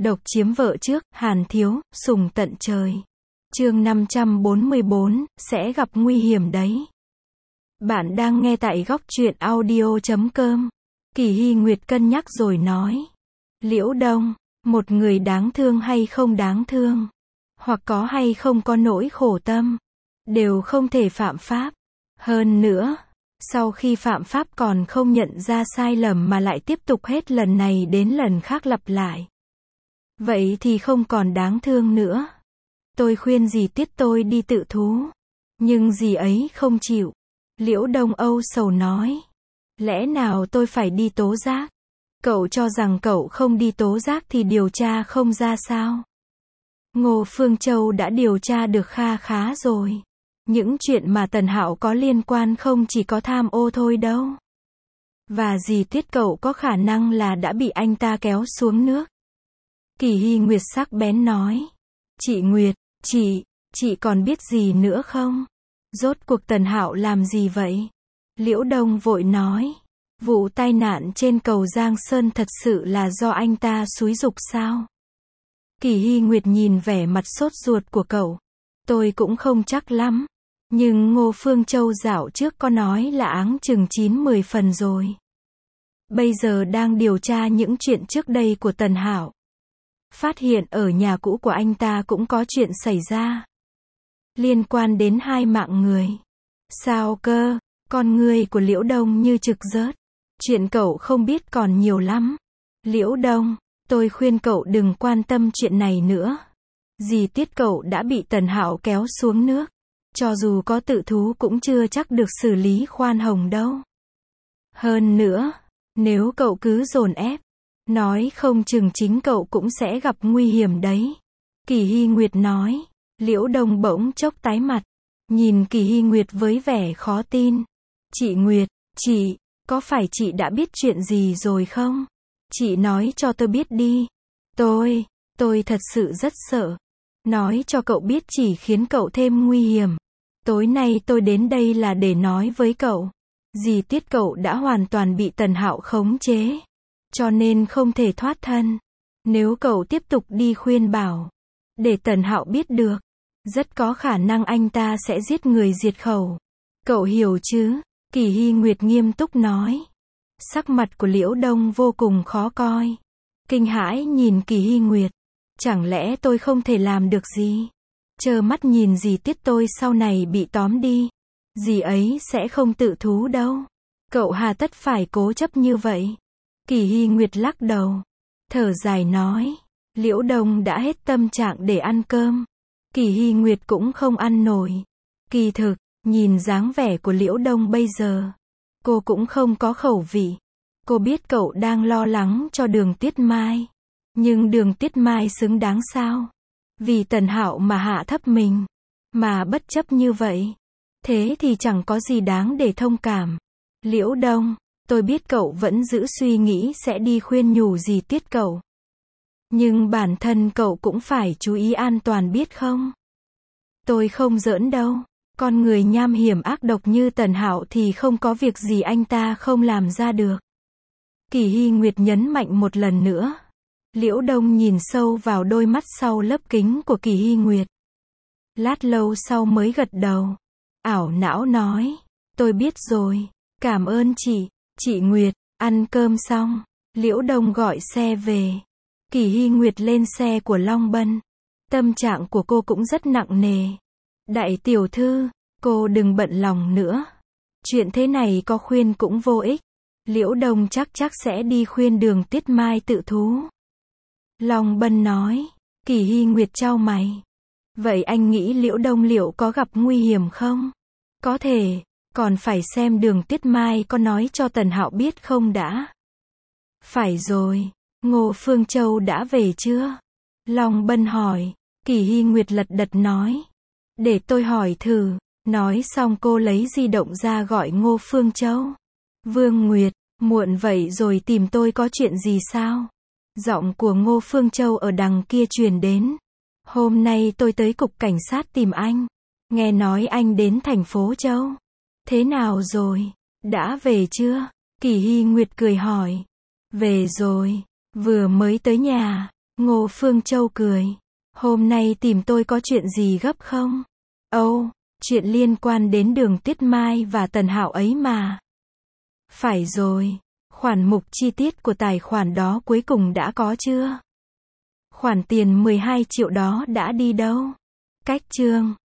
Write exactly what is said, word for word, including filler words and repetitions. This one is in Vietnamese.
Độc chiếm vợ trước, Hàn Thiếu, sùng tận trời. Chương năm trăm bốn mươi bốn, sẽ gặp nguy hiểm đấy. Bạn đang nghe tại góc truyện audio chấm com. Kỳ Hy Nguyệt cân nhắc rồi nói. Liễu Đông, một người đáng thương hay không đáng thương, hoặc có hay không có nỗi khổ tâm, đều không thể phạm pháp. Hơn nữa, sau khi phạm pháp còn không nhận ra sai lầm mà lại tiếp tục hết lần này đến lần khác lặp lại. Vậy thì không còn đáng thương nữa. Tôi khuyên dì Tiết tôi đi tự thú, nhưng dì ấy không chịu. Liễu Đông âu sầu nói. Lẽ nào tôi phải đi tố giác? Cậu cho rằng cậu không đi tố giác thì điều tra không ra sao? Ngô Phương Châu đã điều tra được kha khá rồi. Những chuyện mà Tần Hạo có liên quan không chỉ có tham ô thôi đâu. Và dì Tiết cậu có khả năng là đã bị anh ta kéo xuống nước. Kỳ Hy Nguyệt sắc bén nói. Chị Nguyệt, chị, chị còn biết gì nữa không? Rốt cuộc Tần Hạo làm gì vậy? Liễu Đông vội nói. Vụ tai nạn trên cầu Giang Sơn thật sự là do anh ta xúi giục sao? Kỳ Hy Nguyệt nhìn vẻ mặt sốt ruột của cậu. Tôi cũng không chắc lắm. Nhưng Ngô Phương Châu dạo trước có nói là áng chừng chín mười phần rồi. Bây giờ đang điều tra những chuyện trước đây của Tần Hạo. Phát hiện ở nhà cũ của anh ta cũng có chuyện xảy ra. Liên quan đến hai mạng người. Sao cơ? Con người của Liễu Đông như trực rớt. Chuyện cậu không biết còn nhiều lắm. Liễu Đông, tôi khuyên cậu đừng quan tâm chuyện này nữa. Dì Tiết cậu đã bị Tần Hạo kéo xuống nước. Cho dù có tự thú cũng chưa chắc được xử lý khoan hồng đâu. Hơn nữa, nếu cậu cứ dồn ép, nói không chừng chính cậu cũng sẽ gặp nguy hiểm đấy. Kỳ Hy Nguyệt nói. Liễu Đông bỗng chốc tái mặt. Nhìn Kỳ Hy Nguyệt với vẻ khó tin. Chị Nguyệt, chị, có phải chị đã biết chuyện gì rồi không? Chị nói cho tôi biết đi. Tôi, tôi thật sự rất sợ. Nói cho cậu biết chỉ khiến cậu thêm nguy hiểm. Tối nay tôi đến đây là để nói với cậu. Dì Tiết cậu đã hoàn toàn bị Tần Hạo khống chế. Cho nên không thể thoát thân. Nếu cậu tiếp tục đi khuyên bảo, để Tần Hạo biết được, rất có khả năng anh ta sẽ giết người diệt khẩu. Cậu hiểu chứ? Kỳ Hy Nguyệt nghiêm túc nói. Sắc mặt của Liễu Đông vô cùng khó coi. Kinh hãi nhìn Kỳ Hy Nguyệt. Chẳng lẽ tôi không thể làm được gì? Trơ mắt nhìn dì Tiết tôi sau này bị tóm đi. Dì ấy sẽ không tự thú đâu. Cậu hà tất phải cố chấp như vậy? Kỳ Hy Nguyệt lắc đầu. Thở dài nói. Liễu Đông đã hết tâm trạng để ăn cơm. Kỳ Hy Nguyệt cũng không ăn nổi. Kỳ thực, nhìn dáng vẻ của Liễu Đông bây giờ, cô cũng không có khẩu vị. Cô biết cậu đang lo lắng cho Đường Tiết Mai. Nhưng Đường Tiết Mai xứng đáng sao? Vì Tần Hạo mà hạ thấp mình. Mà bất chấp như vậy. Thế thì chẳng có gì đáng để thông cảm. Liễu Đông, tôi biết cậu vẫn giữ suy nghĩ sẽ đi khuyên nhủ dì Tiết cậu. Nhưng bản thân cậu cũng phải chú ý an toàn biết không? Tôi không giỡn đâu. Con người nham hiểm ác độc như Tần Hạo thì không có việc gì anh ta không làm ra được. Kỳ Hy Nguyệt nhấn mạnh một lần nữa. Liễu Đông nhìn sâu vào đôi mắt sau lớp kính của Kỳ Hy Nguyệt. Lát lâu sau mới gật đầu. Ảo não nói. Tôi biết rồi. Cảm ơn chị. Chị Nguyệt, ăn cơm xong. Liễu Đông gọi xe về. Kỳ Hy Nguyệt lên xe của Long Bân. Tâm trạng của cô cũng rất nặng nề. Đại tiểu thư, cô đừng bận lòng nữa. Chuyện thế này có khuyên cũng vô ích. Liễu Đông chắc chắc sẽ đi khuyên Đường Tiết Mai tự thú. Long Bân nói. Kỳ Hy Nguyệt chau mày. Vậy anh nghĩ Liễu Đông liệu có gặp nguy hiểm không? Có thể, còn phải xem Đường Tiết Mai có nói cho Tần Hạo biết không đã. Phải rồi, Ngô Phương Châu đã về chưa? Long Bân hỏi. Kỳ Hy Nguyệt lật đật nói. Để tôi hỏi thử. Nói xong cô lấy di động ra gọi Ngô Phương Châu. Vương Nguyệt, muộn vậy rồi tìm tôi có chuyện gì sao? Giọng của Ngô Phương Châu ở đằng kia truyền đến. Hôm nay tôi tới cục cảnh sát tìm anh. Nghe nói anh đến thành phố Châu. Thế nào rồi? Đã về chưa? Kỳ Hy Nguyệt cười hỏi. Về rồi. Vừa mới tới nhà. Ngô Phương Châu cười. Hôm nay tìm tôi có chuyện gì gấp không? Âu, chuyện liên quan đến Đường Tuyết Mai và Tần Hạo ấy mà. Phải rồi, khoản mục chi tiết của tài khoản đó cuối cùng đã có chưa? Khoản tiền mười hai triệu đó đã đi đâu? Cách chương